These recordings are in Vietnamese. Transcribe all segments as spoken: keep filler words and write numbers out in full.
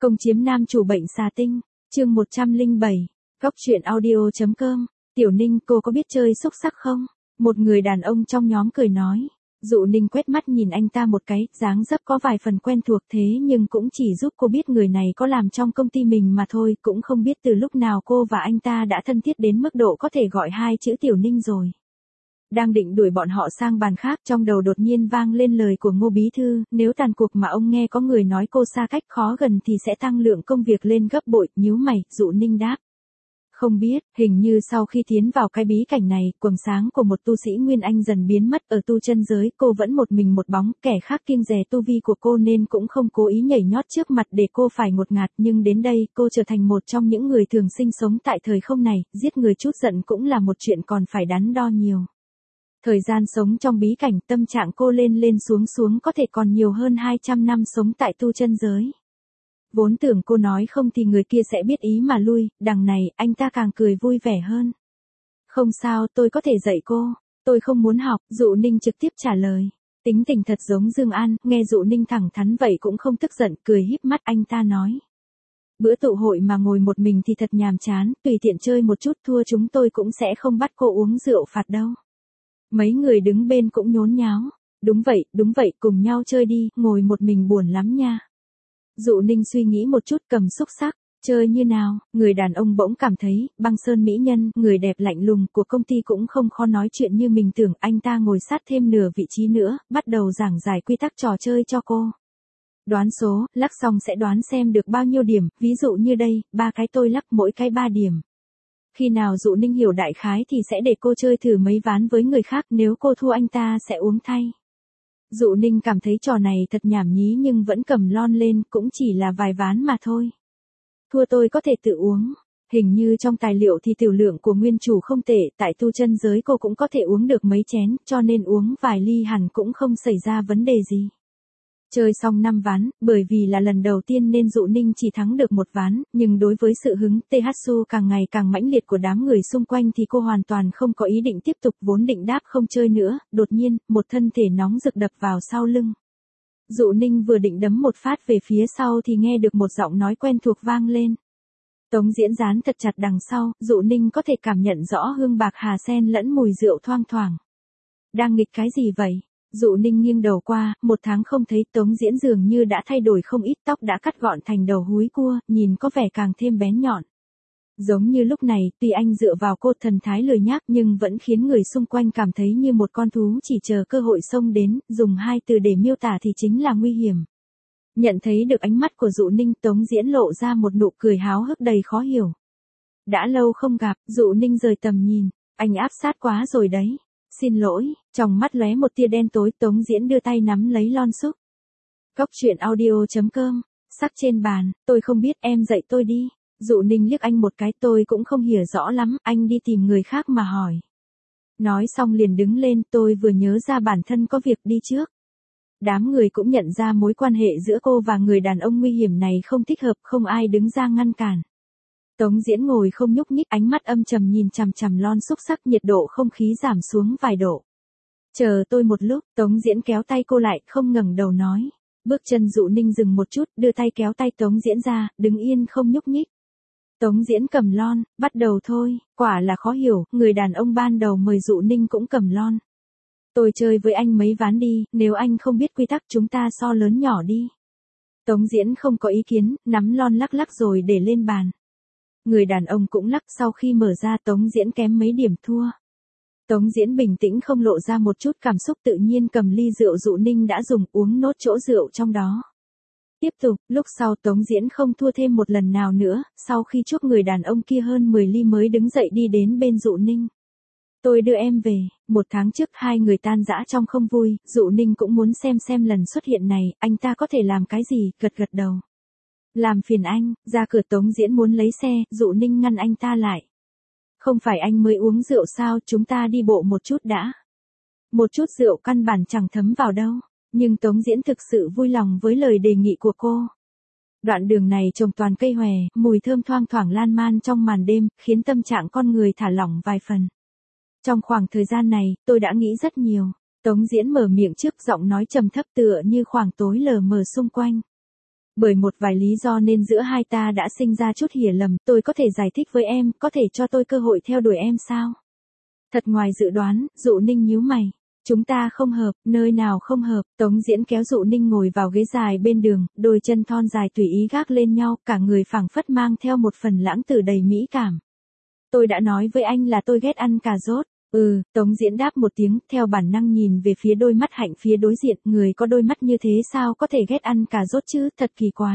Công chiếm nam chủ bệnh xà tinh, chương một trăm lẻ bảy, góc truyện audio.com, Tiểu Ninh cô có biết chơi xúc xắc không? Một người đàn ông trong nhóm cười nói. Dụ Ninh quét mắt nhìn anh ta một cái, dáng dấp có vài phần quen thuộc thế nhưng cũng chỉ giúp cô biết người này có làm trong công ty mình mà thôi, cũng không biết từ lúc nào cô và anh ta đã thân thiết đến mức độ có thể gọi hai chữ Tiểu Ninh rồi. Đang định đuổi bọn họ sang bàn khác, trong đầu đột nhiên vang lên lời của Ngô Bí Thư, nếu tàn cuộc mà ông nghe có người nói cô xa cách khó gần thì sẽ tăng lượng công việc lên gấp bội, nhíu mày. Dụ Ninh đáp. Không biết, hình như sau khi tiến vào cái bí cảnh này, quầng sáng của một tu sĩ Nguyên Anh dần biến mất ở tu chân giới, cô vẫn một mình một bóng, kẻ khác kiêng dè tu vi của cô nên cũng không cố ý nhảy nhót trước mặt để cô phải ngột ngạt, nhưng đến đây, cô trở thành một trong những người thường sinh sống tại thời không này, giết người chút giận cũng là một chuyện còn phải đắn đo nhiều. Thời gian sống trong bí cảnh, tâm trạng cô lên lên xuống xuống có thể còn nhiều hơn hai trăm năm sống tại tu chân giới. Vốn tưởng cô nói không thì người kia sẽ biết ý mà lui, đằng này, anh ta càng cười vui vẻ hơn. Không sao, tôi có thể dạy cô, tôi không muốn học, Dụ Ninh trực tiếp trả lời. Tính tình thật giống Dương An, nghe Dụ Ninh thẳng thắn vậy cũng không tức giận, cười híp mắt anh ta nói. Bữa tụ hội mà ngồi một mình thì thật nhàm chán, tùy tiện chơi một chút thua chúng tôi cũng sẽ không bắt cô uống rượu phạt đâu. Mấy người đứng bên cũng nhốn nháo. Đúng vậy, đúng vậy, cùng nhau chơi đi, ngồi một mình buồn lắm nha. Dụ Ninh suy nghĩ một chút cầm xúc xắc, chơi như nào, người đàn ông bỗng cảm thấy, Băng Sơn mỹ nhân, người đẹp lạnh lùng của công ty cũng không khó nói chuyện như mình tưởng, anh ta ngồi sát thêm nửa vị trí nữa, bắt đầu giảng giải quy tắc trò chơi cho cô. Đoán số, lắc xong sẽ đoán xem được bao nhiêu điểm, ví dụ như đây, ba cái tôi lắc mỗi cái ba điểm. Khi nào Dụ Ninh hiểu đại khái thì sẽ để cô chơi thử mấy ván với người khác, nếu cô thua anh ta sẽ uống thay. Dụ Ninh cảm thấy trò này thật nhảm nhí nhưng vẫn cầm lon lên, cũng chỉ là vài ván mà thôi. Thua tôi có thể tự uống. Hình như trong tài liệu thì tiểu lượng của nguyên chủ không tệ, tại tu chân giới cô cũng có thể uống được mấy chén, cho nên uống vài ly hẳn cũng không xảy ra vấn đề gì. Chơi xong năm ván, bởi vì là lần đầu tiên nên Dụ Ninh chỉ thắng được một ván, nhưng đối với sự hứng tê hát xu càng ngày càng mãnh liệt của đám người xung quanh thì cô hoàn toàn không có ý định tiếp tục, vốn định đáp không chơi nữa, đột nhiên, một thân thể nóng rực đập vào sau lưng. Dụ Ninh vừa định đấm một phát về phía sau thì nghe được một giọng nói quen thuộc vang lên. Tống Diễn dán thật chặt đằng sau, Dụ Ninh có thể cảm nhận rõ hương bạc hà sen lẫn mùi rượu thoang thoảng. Đang nghịch cái gì vậy? Dụ Ninh nghiêng đầu qua, một tháng không thấy, Tống Diễn dường như đã thay đổi không ít, tóc đã cắt gọn thành đầu húi cua, nhìn có vẻ càng thêm bén nhọn. Giống như lúc này, tuy anh dựa vào cô thần thái lười nhác nhưng vẫn khiến người xung quanh cảm thấy như một con thú chỉ chờ cơ hội xông đến, dùng hai từ để miêu tả thì chính là nguy hiểm. Nhận thấy được ánh mắt của Dụ Ninh, Tống Diễn lộ ra một nụ cười háo hức đầy khó hiểu. Đã lâu không gặp, Dụ Ninh rời tầm nhìn, anh áp sát quá rồi đấy. Xin lỗi, trong mắt lóe một tia đen tối, Tống Diễn đưa tay nắm lấy lon xúc. Góc truyện audio.com, sắc trên bàn, tôi không biết, em dạy tôi đi. Dụ Ninh liếc anh một cái, tôi cũng không hiểu rõ lắm, anh đi tìm người khác mà hỏi. Nói xong liền đứng lên, tôi vừa nhớ ra bản thân có việc đi trước. Đám người cũng nhận ra mối quan hệ giữa cô và người đàn ông nguy hiểm này không thích hợp, không ai đứng ra ngăn cản. Tống Diễn ngồi không nhúc nhích, ánh mắt âm trầm nhìn chằm chằm lon xúc xắc, nhiệt độ không khí giảm xuống vài độ. Chờ tôi một lúc, Tống Diễn kéo tay cô lại, không ngẩng đầu nói. Bước chân Dụ Ninh dừng một chút, đưa tay kéo tay Tống Diễn ra, đứng yên không nhúc nhích. Tống Diễn cầm lon, bắt đầu thôi, quả là khó hiểu, người đàn ông ban đầu mời Dụ Ninh cũng cầm lon. Tôi chơi với anh mấy ván đi, nếu anh không biết quy tắc chúng ta so lớn nhỏ đi. Tống Diễn không có ý kiến, nắm lon lắc lắc rồi để lên bàn. Người đàn ông cũng lắc, sau khi mở ra Tống Diễn kém mấy điểm thua. Tống Diễn bình tĩnh không lộ ra một chút cảm xúc, tự nhiên cầm ly rượu Dụ Ninh đã dùng, uống nốt chỗ rượu trong đó. Tiếp tục, lúc sau Tống Diễn không thua thêm một lần nào nữa, sau khi chuốc người đàn ông kia hơn mười ly mới đứng dậy đi đến bên Dụ Ninh. Tôi đưa em về, một tháng trước hai người tan rã trong không vui, Dụ Ninh cũng muốn xem xem lần xuất hiện này, anh ta có thể làm cái gì, gật gật đầu. Làm phiền anh, ra cửa. Tống Diễn muốn lấy xe, Dụ Ninh ngăn anh ta lại. Không phải anh mới uống rượu sao, chúng ta đi bộ một chút đã. Một chút rượu căn bản chẳng thấm vào đâu, nhưng Tống Diễn thực sự vui lòng với lời đề nghị của cô. Đoạn đường này trồng toàn cây hòe, mùi thơm thoang thoảng lan man trong màn đêm, khiến tâm trạng con người thả lỏng vài phần. Trong khoảng thời gian này, tôi đã nghĩ rất nhiều. Tống Diễn mở miệng trước, giọng nói trầm thấp tựa như khoảng tối lờ mờ xung quanh. Bởi một vài lý do nên giữa hai ta đã sinh ra chút hiểu lầm, tôi có thể giải thích với em, có thể cho tôi cơ hội theo đuổi em sao? Thật ngoài dự đoán, Dụ Ninh nhíu mày. Chúng ta không hợp, nơi nào không hợp, Tống Diễn kéo Dụ Ninh ngồi vào ghế dài bên đường, đôi chân thon dài tùy ý gác lên nhau, cả người phảng phất mang theo một phần lãng tử đầy mỹ cảm. Tôi đã nói với anh là tôi ghét ăn cà rốt. Ừ, Tống Diễn đáp một tiếng, theo bản năng nhìn về phía đôi mắt Hạnh phía đối diện, người có đôi mắt như thế sao có thể ghét ăn cà rốt chứ, thật kỳ quái.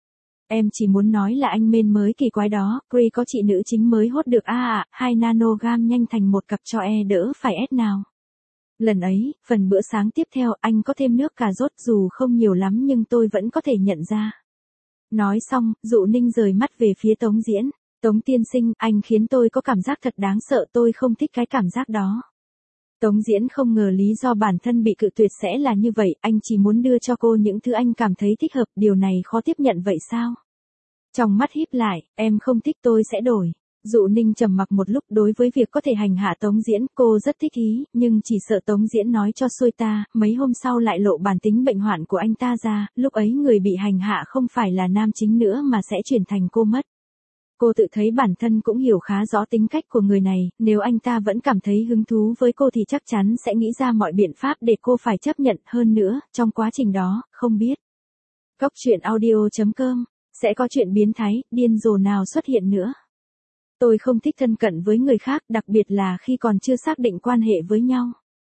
Em chỉ muốn nói là anh men mới kỳ quái đó, Cree có chị nữ chính mới hốt được a à, hai nanogam nhanh thành một cặp cho e đỡ phải ép nào. Lần ấy, phần bữa sáng tiếp theo anh có thêm nước cà rốt dù không nhiều lắm nhưng tôi vẫn có thể nhận ra. Nói xong, Dụ Ninh rời mắt về phía Tống Diễn. Tống tiên sinh, anh khiến tôi có cảm giác thật đáng sợ, tôi không thích cái cảm giác đó. Tống Diễn không ngờ lý do bản thân bị cự tuyệt sẽ là như vậy, anh chỉ muốn đưa cho cô những thứ anh cảm thấy thích hợp, điều này khó tiếp nhận vậy sao? Trong mắt híp lại, em không thích tôi sẽ đổi. Dụ Ninh trầm mặc một lúc, đối với việc có thể hành hạ Tống Diễn, cô rất thích ý, nhưng chỉ sợ Tống Diễn nói cho xuôi ta, mấy hôm sau lại lộ bản tính bệnh hoạn của anh ta ra, lúc ấy người bị hành hạ không phải là nam chính nữa mà sẽ chuyển thành cô mất. Cô tự thấy bản thân cũng hiểu khá rõ tính cách của người này, nếu anh ta vẫn cảm thấy hứng thú với cô thì chắc chắn sẽ nghĩ ra mọi biện pháp để cô phải chấp nhận, hơn nữa, trong quá trình đó, không biết. Góc truyện audio chấm com, sẽ có chuyện biến thái, điên rồ nào xuất hiện nữa. Tôi không thích thân cận với người khác, đặc biệt là khi còn chưa xác định quan hệ với nhau.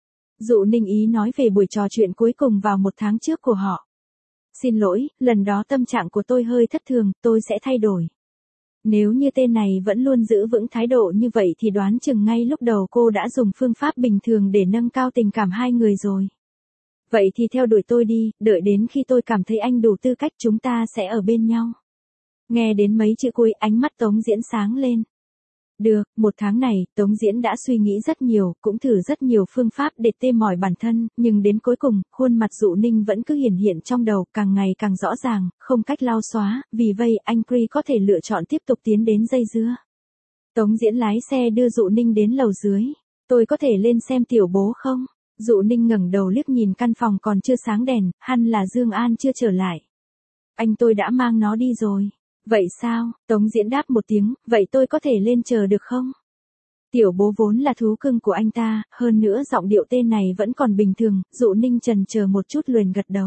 Dụ Ninh ý nói về buổi trò chuyện cuối cùng vào một tháng trước của họ. Xin lỗi, lần đó tâm trạng của tôi hơi thất thường, tôi sẽ thay đổi. Nếu như tên này vẫn luôn giữ vững thái độ như vậy thì đoán chừng ngay lúc đầu cô đã dùng phương pháp bình thường để nâng cao tình cảm hai người rồi. Vậy thì theo đuổi tôi đi, đợi đến khi tôi cảm thấy anh đủ tư cách chúng ta sẽ ở bên nhau. Nghe đến mấy chữ cuối, ánh mắt Tống Diễn sáng lên. Được, một tháng này, Tống Diễn đã suy nghĩ rất nhiều, cũng thử rất nhiều phương pháp để tê mỏi bản thân, nhưng đến cuối cùng, khuôn mặt Dụ Ninh vẫn cứ hiển hiện trong đầu, càng ngày càng rõ ràng, không cách lau xóa, vì vậy anh Cree có thể lựa chọn tiếp tục tiến đến dây dưa. Tống Diễn lái xe đưa Dụ Ninh đến lầu dưới. Tôi có thể lên xem tiểu bố không? Dụ Ninh ngẩng đầu liếc nhìn căn phòng còn chưa sáng đèn, hẳn là Dương An chưa trở lại. Anh tôi đã mang nó đi rồi. Vậy sao? Tống Diễn đáp một tiếng, vậy tôi có thể lên chờ được không? Tiểu bố vốn là thú cưng của anh ta, hơn nữa giọng điệu tên này vẫn còn bình thường, Dụ Ninh chần chờ một chút liền gật đầu.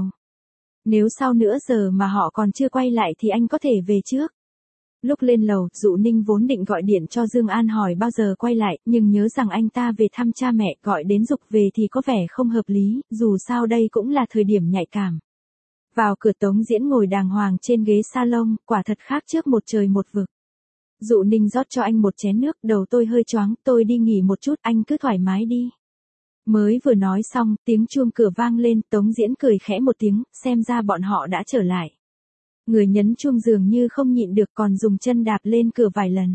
Nếu sau nửa giờ mà họ còn chưa quay lại thì anh có thể về trước. Lúc lên lầu, Dụ Ninh vốn định gọi điện cho Dương An hỏi bao giờ quay lại, nhưng nhớ rằng anh ta về thăm cha mẹ, gọi đến giục về thì có vẻ không hợp lý, dù sao đây cũng là thời điểm nhạy cảm. Vào cửa Tống Diễn ngồi đàng hoàng trên ghế salon, quả thật khác trước một trời một vực. Dụ Ninh rót cho anh một chén nước, đầu tôi hơi choáng, tôi đi nghỉ một chút, anh cứ thoải mái đi. Mới vừa nói xong, tiếng chuông cửa vang lên, Tống Diễn cười khẽ một tiếng, xem ra bọn họ đã trở lại. Người nhấn chuông dường như không nhịn được còn dùng chân đạp lên cửa vài lần.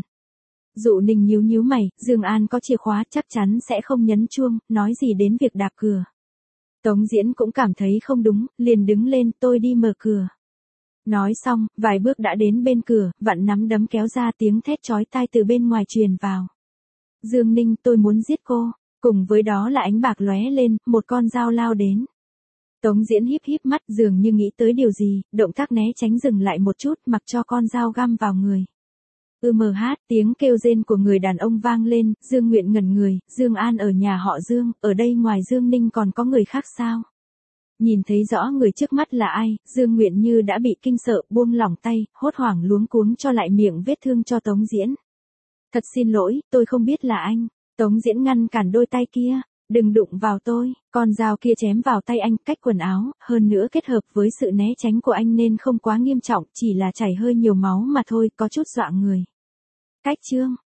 Dụ Ninh nhíu nhíu mày, Dương An có chìa khóa chắc chắn sẽ không nhấn chuông, nói gì đến việc đạp cửa. Tống Diễn cũng cảm thấy không đúng, liền đứng lên, tôi đi mở cửa. Nói xong, vài bước đã đến bên cửa, vặn nắm đấm kéo ra, tiếng thét chói tai từ bên ngoài truyền vào. Dương Ninh, tôi muốn giết cô. Cùng với đó là ánh bạc lóe lên, một con dao lao đến. Tống Diễn híp híp mắt, dường như nghĩ tới điều gì, động tác né tránh dừng lại một chút, mặc cho con dao găm vào người. Ư mờ hát, tiếng kêu rên của người đàn ông vang lên, Dương Nguyện ngẩn người, Dương An ở nhà họ Dương, ở đây ngoài Dương Ninh còn có người khác sao? Nhìn thấy rõ người trước mắt là ai, Dương Nguyện như đã bị kinh sợ, buông lỏng tay, hốt hoảng luống cuống cho lại miệng vết thương cho Tống Diễn. Thật xin lỗi, tôi không biết là anh. Tống Diễn ngăn cản đôi tay kia. Đừng đụng vào tôi, con dao kia chém vào tay anh, cách quần áo, hơn nữa kết hợp với sự né tránh của anh nên không quá nghiêm trọng, chỉ là chảy hơi nhiều máu mà thôi, có chút dọa người. Cách chương,